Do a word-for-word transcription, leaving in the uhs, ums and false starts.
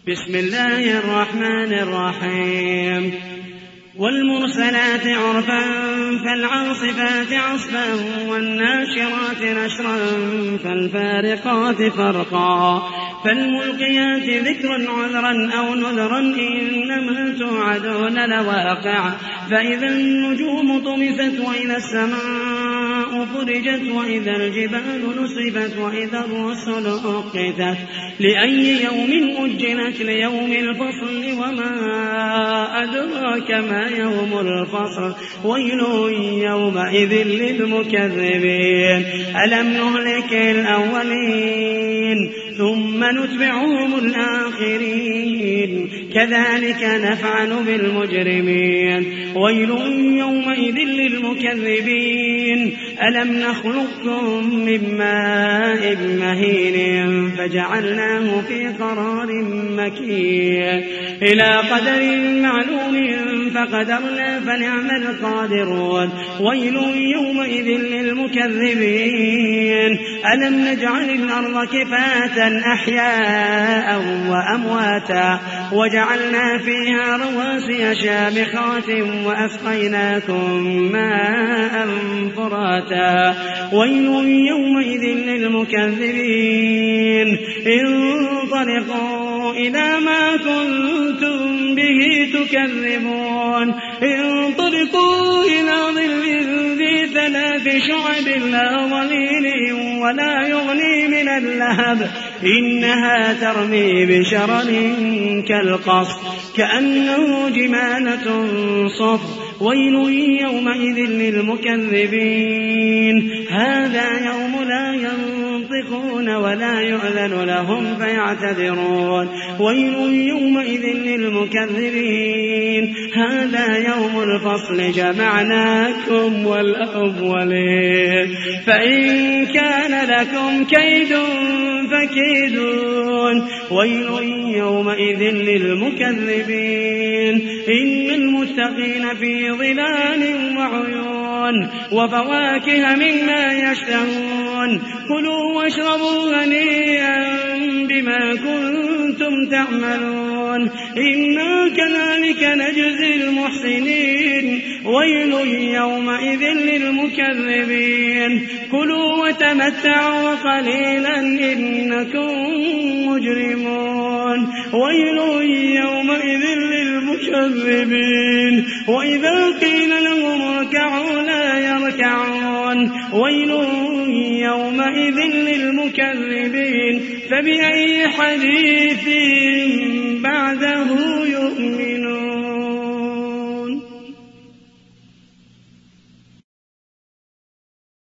بسم الله الرحمن الرحيم والمرسلات عرفا فالعاصفات عصفا والناشرات نشرا فالفارقات فرقا فالملقيات ذكرا عذرا أو نذرا إنما توعدون لواقع فإذا النجوم طمست وإذا السماء فرجت وإذا الجبال نسفت وإذا الرسل أقتت لأي يوم أجلت ليوم الفصل وما أدراك ما يوم الفصل ويل يومئذ للمكذبين ألم نهلك الأولين ثم نتبعهم الآخرين كذلك نفعل بالمجرمين ويل يومئذ للمكذبين ألم نخلقكم من ماء مهين فجعلناه في قرار مكين إلى قدر معلوم فقدرنا فنعم القادرون ويل يومئذ للمكذبين ألم نجعل الأرض كفاة أحياء وأمواتا وجعلنا فيها رواسي شامخات وأسقيناكم ماء فراتا ويل يومئذ للمكذبين انطلقوا إلى ما كنتم به تكذبون انطلقوا إلى ظل ذي ثلاث شعب لا ظليل ولا يغني من اللهب إنها ترمي بشرر كالقصر كأنه جمالة صفر ويل يومئذ للمكذبين هذا يوم لا ينطقون ولا يؤذن لهم فيعتذرون ويل يومئذ للمكذبين هذا يوم الفصل جمعناكم والأولين فإن كان لكم كيد فكيدون ويل يومئذ للمكذبين إن المتقين في ظلال وعيون وفواكه مما يشتهون كلوا واشربوا هنيئا بما كنتم تعملون إنا كذلك نجزي المحسنين ويل يومئذ للمكذبين كلوا وتمتعوا قليلا إنكم مجرمون ويل يومئذ للمكذبين وإذا قيل لهم اركعوا لا يركعون ويل يومئذ للمكذبين فبأي حديث بعده يؤمنون.